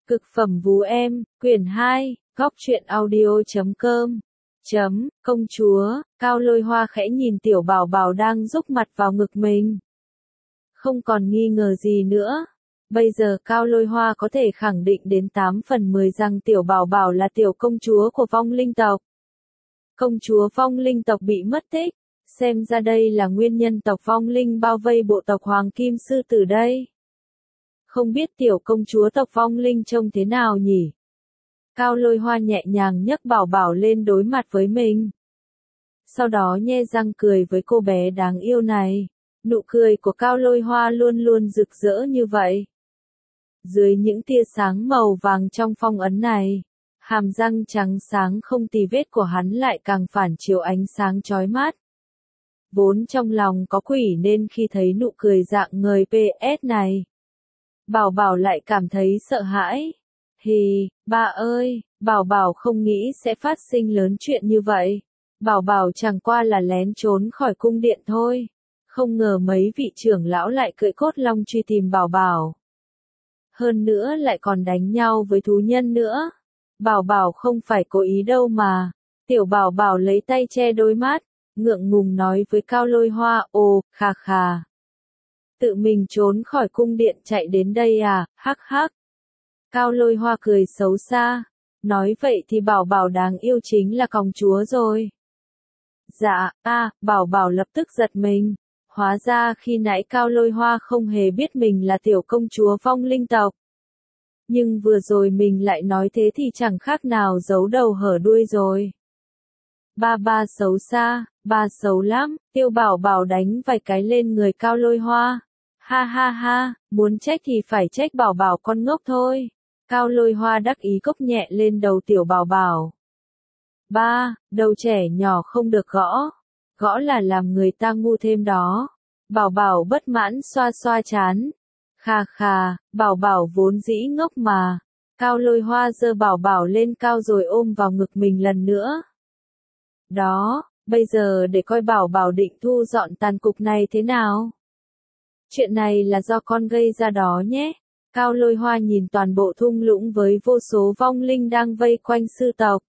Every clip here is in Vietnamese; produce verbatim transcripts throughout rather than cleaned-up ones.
Cực phẩm vú em, quyển hai, góc truyện audio chấm com. Chấm, công chúa, Cao Lôi Hoa khẽ nhìn tiểu bảo bảo đang rúc mặt vào ngực mình. Không còn nghi ngờ gì nữa. Bây giờ Cao Lôi Hoa có thể khẳng định đến tám phần mười rằng tiểu bảo bảo là tiểu công chúa của vong linh tộc. Công chúa vong linh tộc bị mất tích. Xem ra đây là nguyên nhân tộc vong linh bao vây bộ tộc Hoàng Kim Sư Tử đây. Không biết tiểu công chúa tộc vong linh trông thế nào nhỉ? Cao Lôi Hoa nhẹ nhàng nhấc bảo bảo lên đối mặt với mình. Sau đó nhe răng cười với cô bé đáng yêu này. Nụ cười của Cao Lôi Hoa luôn luôn rực rỡ như vậy. Dưới những tia sáng màu vàng trong phong ấn này, hàm răng trắng sáng không tì vết của hắn lại càng phản chiếu ánh sáng chói mắt. Vốn trong lòng có quỷ nên khi thấy nụ cười dạng người pê ét này, Bảo Bảo lại cảm thấy sợ hãi. Hì, ba ơi, Bảo Bảo không nghĩ sẽ phát sinh lớn chuyện như vậy. Bảo Bảo chẳng qua là lén trốn khỏi cung điện thôi. Không ngờ mấy vị trưởng lão lại cưỡi cốt long truy tìm Bảo Bảo. Hơn nữa lại còn đánh nhau với thú nhân nữa. Bảo Bảo không phải cố ý đâu mà. Tiểu Bảo Bảo lấy tay che đôi mắt, ngượng ngùng nói với Cao Lôi Hoa, ồ, khà khà. Tự mình trốn khỏi cung điện chạy đến đây à, hắc hắc. Cao Lôi Hoa cười xấu xa, nói vậy thì Bảo Bảo đáng yêu chính là công chúa rồi. Dạ, a, Bảo Bảo lập tức giật mình. Hóa ra khi nãy Cao Lôi Hoa không hề biết mình là tiểu công chúa vong linh tộc. Nhưng vừa rồi mình lại nói thế thì chẳng khác nào giấu đầu hở đuôi rồi. Ba ba xấu xa, ba xấu lắm, Tiêu Bảo Bảo đánh vài cái lên người Cao Lôi Hoa. Ha ha ha, muốn trách thì phải trách Bảo Bảo con ngốc thôi. Cao Lôi Hoa đắc ý cốc nhẹ lên đầu tiểu Bảo Bảo. Ba, đầu trẻ nhỏ không được gõ. Gõ là làm người ta ngu thêm đó. Bảo Bảo bất mãn xoa xoa chán. Khà khà, Bảo Bảo vốn dĩ ngốc mà. Cao Lôi Hoa giơ Bảo Bảo lên cao rồi ôm vào ngực mình lần nữa. Đó, bây giờ để coi Bảo Bảo định thu dọn tàn cục này thế nào. Chuyện này là do con gây ra đó nhé. Cao Lôi Hoa nhìn toàn bộ thung lũng với vô số vong linh đang vây quanh sư tộc.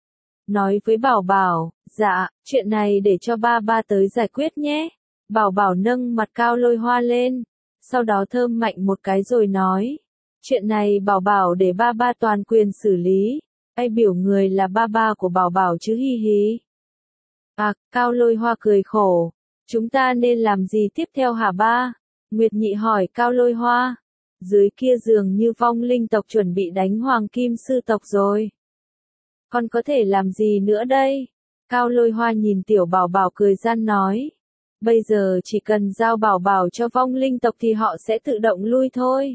Nói với Bảo Bảo, dạ, chuyện này để cho ba ba tới giải quyết nhé. Bảo Bảo nâng mặt Cao Lôi Hoa lên, sau đó thơm mạnh một cái rồi nói. Chuyện này Bảo Bảo để ba ba toàn quyền xử lý. Ai biểu người là ba ba của Bảo Bảo chứ hi hi. À, Cao Lôi Hoa cười khổ. Chúng ta nên làm gì tiếp theo hả ba? Nguyệt Nhị hỏi Cao Lôi Hoa. Dưới kia dường như vong linh tộc chuẩn bị đánh Hoàng Kim Sư tộc rồi. Con có thể làm gì nữa đây? Cao Lôi Hoa nhìn tiểu Bảo Bảo cười gian nói. Bây giờ chỉ cần giao Bảo Bảo cho vong linh tộc thì họ sẽ tự động lui thôi.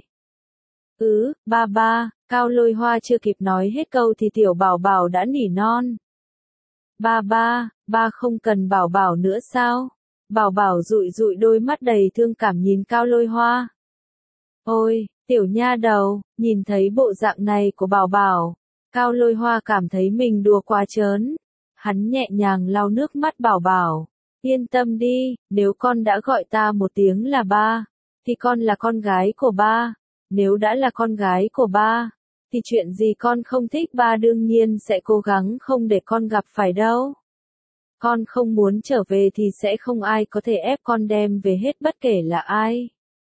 Ừ, ba ba, Cao Lôi Hoa chưa kịp nói hết câu thì tiểu Bảo Bảo đã nỉ non. Ba ba, ba không cần Bảo Bảo nữa sao? Bảo Bảo dụi dụi đôi mắt đầy thương cảm nhìn Cao Lôi Hoa. Ôi, tiểu nha đầu, nhìn thấy bộ dạng này của Bảo Bảo, Cao Lôi Hoa cảm thấy mình đùa quá trớn. Hắn nhẹ nhàng lau nước mắt Bảo Bảo. Yên tâm đi, nếu con đã gọi ta một tiếng là ba, thì con là con gái của ba. Nếu đã là con gái của ba, thì chuyện gì con không thích ba đương nhiên sẽ cố gắng không để con gặp phải đâu. Con không muốn trở về thì sẽ không ai có thể ép con đem về hết bất kể là ai.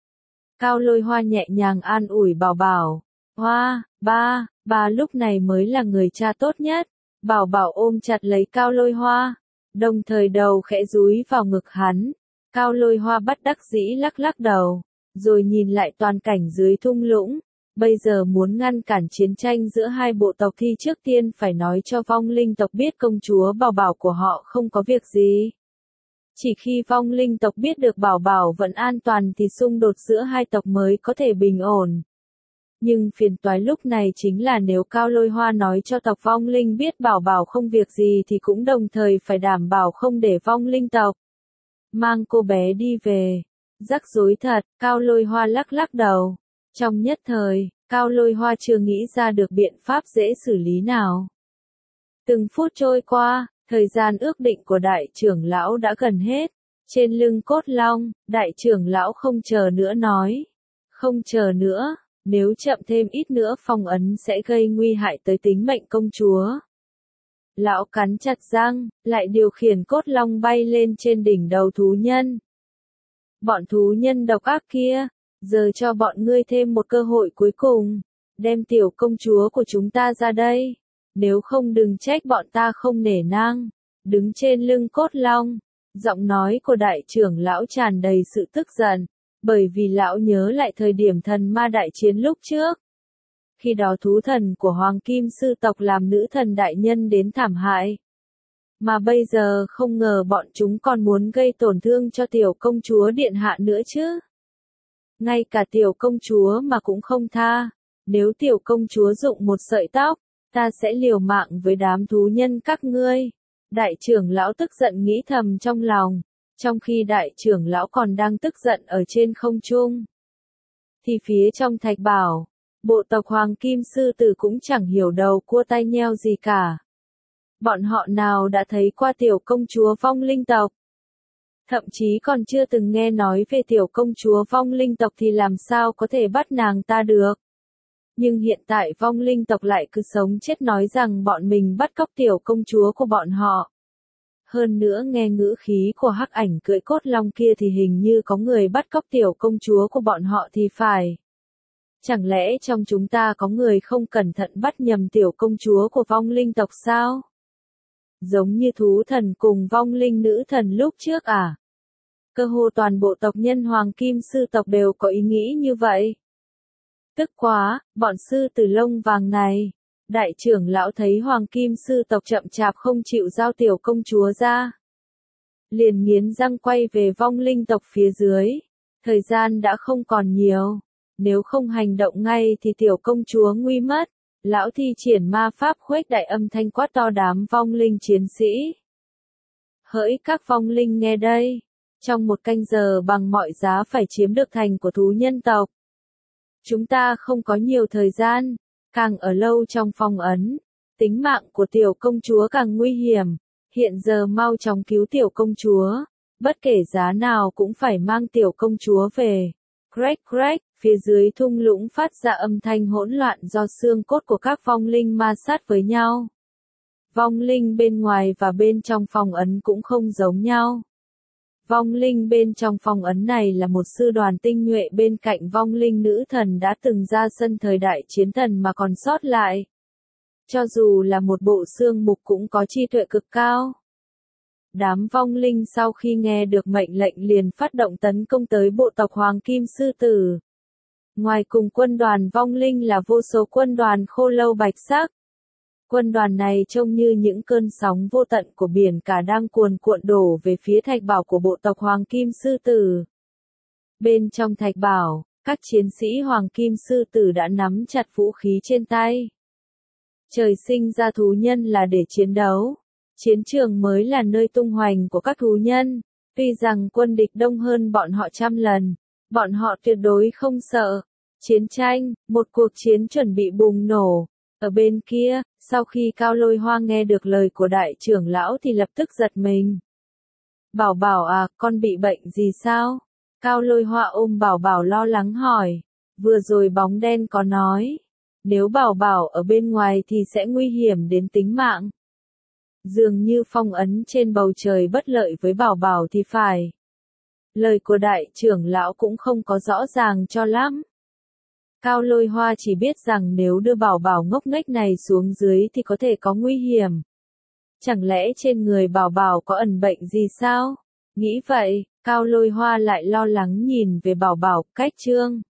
Cao Lôi Hoa nhẹ nhàng an ủi Bảo Bảo. Hoa, ba, ba lúc này mới là người cha tốt nhất. Bảo Bảo ôm chặt lấy Cao Lôi Hoa, đồng thời đầu khẽ dúi vào ngực hắn. Cao Lôi Hoa bất đắc dĩ lắc lắc đầu, rồi nhìn lại toàn cảnh dưới thung lũng. Bây giờ muốn ngăn cản chiến tranh giữa hai bộ tộc thì trước tiên phải nói cho vong linh tộc biết công chúa Bảo Bảo của họ không có việc gì. Chỉ khi vong linh tộc biết được Bảo Bảo vẫn an toàn thì xung đột giữa hai tộc mới có thể bình ổn. Nhưng phiền toái lúc này chính là nếu Cao Lôi Hoa nói cho tộc vong linh biết Bảo Bảo không việc gì thì cũng đồng thời phải đảm bảo không để vong linh tộc mang cô bé đi về. Rắc rối thật, Cao Lôi Hoa lắc lắc đầu. Trong nhất thời, Cao Lôi Hoa chưa nghĩ ra được biện pháp dễ xử lý nào. Từng phút trôi qua, thời gian ước định của đại trưởng lão đã gần hết. Trên lưng cốt long, đại trưởng lão không chờ nữa nói. Không chờ nữa, Nếu chậm thêm ít nữa phong ấn sẽ gây nguy hại tới tính mệnh công chúa. Lão cắn chặt răng, lại điều khiển cốt long bay lên trên đỉnh đầu thú nhân. Bọn thú nhân độc ác kia, giờ cho bọn ngươi thêm một cơ hội cuối cùng, đem tiểu công chúa của chúng ta ra đây, nếu không đừng trách bọn ta không nể nang. Đứng trên lưng cốt long, giọng nói của đại trưởng lão tràn đầy sự tức giận, bởi vì lão nhớ lại thời điểm thần ma đại chiến lúc trước. Khi đó thú thần của Hoàng Kim Sư tộc làm nữ thần đại nhân đến thảm hại. Mà bây giờ không ngờ bọn chúng còn muốn gây tổn thương cho tiểu công chúa điện hạ nữa chứ. Ngay cả tiểu công chúa mà cũng không tha. Nếu tiểu công chúa dụng một sợi tóc, ta sẽ liều mạng với đám thú nhân các ngươi. Đại trưởng lão tức giận nghĩ thầm trong lòng, trong khi đại trưởng lão còn đang tức giận ở trên không trung. Thì phía trong thạch bảo, bộ tộc Hoàng Kim Sư Tử cũng chẳng hiểu đầu cua tai nheo gì cả. Bọn họ nào đã thấy qua tiểu công chúa vong linh tộc. Thậm chí còn chưa từng nghe nói về tiểu công chúa vong linh tộc thì làm sao có thể bắt nàng ta được. Nhưng hiện tại vong linh tộc lại cứ sống chết nói rằng bọn mình bắt cóc tiểu công chúa của bọn họ. Hơn nữa nghe ngữ khí của hắc ảnh cưỡi cốt long kia thì hình như có người bắt cóc tiểu công chúa của bọn họ thì phải. Chẳng lẽ trong chúng ta có người không cẩn thận bắt nhầm tiểu công chúa của vong linh tộc sao? Giống như thú thần cùng vong linh nữ thần lúc trước à? Cơ hồ toàn bộ tộc nhân Hoàng Kim Sư tộc đều có ý nghĩ như vậy. Tức quá, bọn sư tử lông vàng này. Đại trưởng lão thấy Hoàng Kim Sư tộc chậm chạp không chịu giao tiểu công chúa ra. Liền nghiến răng quay về vong linh tộc phía dưới. Thời gian đã không còn nhiều. Nếu không hành động ngay thì tiểu công chúa nguy mất. Lão thi triển ma pháp khuếch đại âm thanh quát to đám vong linh chiến sĩ. Hỡi các vong linh nghe đây. Trong một canh giờ bằng mọi giá phải chiếm được thành của thú nhân tộc. Chúng ta không có nhiều thời gian. Càng ở lâu trong phong ấn, tính mạng của tiểu công chúa càng nguy hiểm. Hiện giờ mau chóng cứu tiểu công chúa. Bất kể giá nào cũng phải mang tiểu công chúa về. Crack crack, phía dưới thung lũng phát ra âm thanh hỗn loạn do xương cốt của các vong linh ma sát với nhau. Vong linh bên ngoài và bên trong phong ấn cũng không giống nhau. Vong linh bên trong phong ấn này là một sư đoàn tinh nhuệ bên cạnh vong linh nữ thần đã từng ra sân thời đại chiến thần mà còn sót lại. Cho dù là một bộ xương mục cũng có trí tuệ cực cao. Đám vong linh sau khi nghe được mệnh lệnh liền phát động tấn công tới bộ tộc Hoàng Kim Sư Tử. Ngoài cùng quân đoàn vong linh là vô số quân đoàn khô lâu bạch sắc. Quân đoàn này trông như những cơn sóng vô tận của biển cả đang cuồn cuộn đổ về phía thạch bảo của bộ tộc Hoàng Kim Sư Tử. Bên trong thạch bảo, các chiến sĩ Hoàng Kim Sư Tử đã nắm chặt vũ khí trên tay. Trời sinh ra thú nhân là để chiến đấu. Chiến trường mới là nơi tung hoành của các thú nhân. Tuy rằng quân địch đông hơn bọn họ trăm lần, bọn họ tuyệt đối không sợ. Chiến tranh, một cuộc chiến chuẩn bị bùng nổ. Ở bên kia, sau khi Cao Lôi Hoa nghe được lời của đại trưởng lão thì lập tức giật mình. Bảo Bảo à, con bị bệnh gì sao? Cao Lôi Hoa ôm Bảo Bảo lo lắng hỏi. Vừa rồi bóng đen có nói, nếu Bảo Bảo ở bên ngoài thì sẽ nguy hiểm đến tính mạng. Dường như phong ấn trên bầu trời bất lợi với Bảo Bảo thì phải. Lời của đại trưởng lão cũng không có rõ ràng cho lắm. Cao Lôi Hoa chỉ biết rằng nếu đưa Bảo Bảo ngốc nghếch này xuống dưới thì có thể có nguy hiểm. Chẳng lẽ trên người Bảo Bảo có ẩn bệnh gì sao? Nghĩ vậy, Cao Lôi Hoa lại lo lắng nhìn về Bảo Bảo, cách chương.